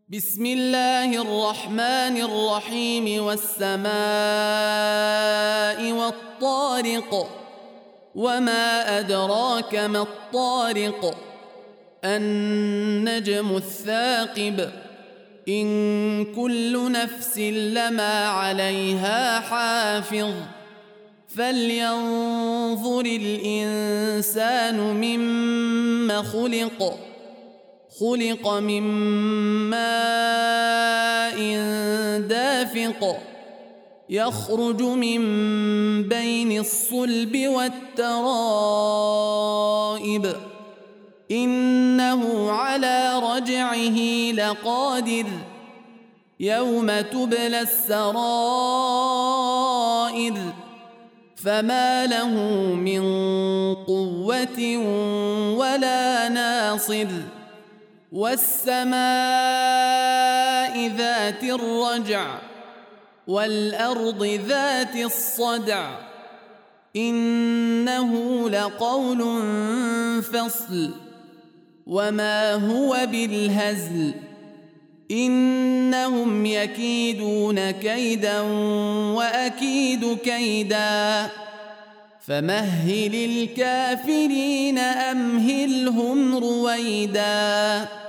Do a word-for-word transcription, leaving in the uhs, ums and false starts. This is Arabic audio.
بسم الله الرحمن الرحيم والسماء والطارق وما أدراك ما الطارق النجم الثاقب إن كل نفس لما عليها حافظ فلينظر الإنسان مما خلق خلق من ماء دافق يخرج من بين الصلب والترائب إنه على رجعه لقادر يوم تبلى السرائر فما له من قوة ولا ناصر والسماء ذات الرجع والأرض ذات الصدع إنه لقول فصل وما هو بالهزل إنهم يكيدون كيدا وأكيد كيدا فمهل الكافرين أمهلهم رويدا.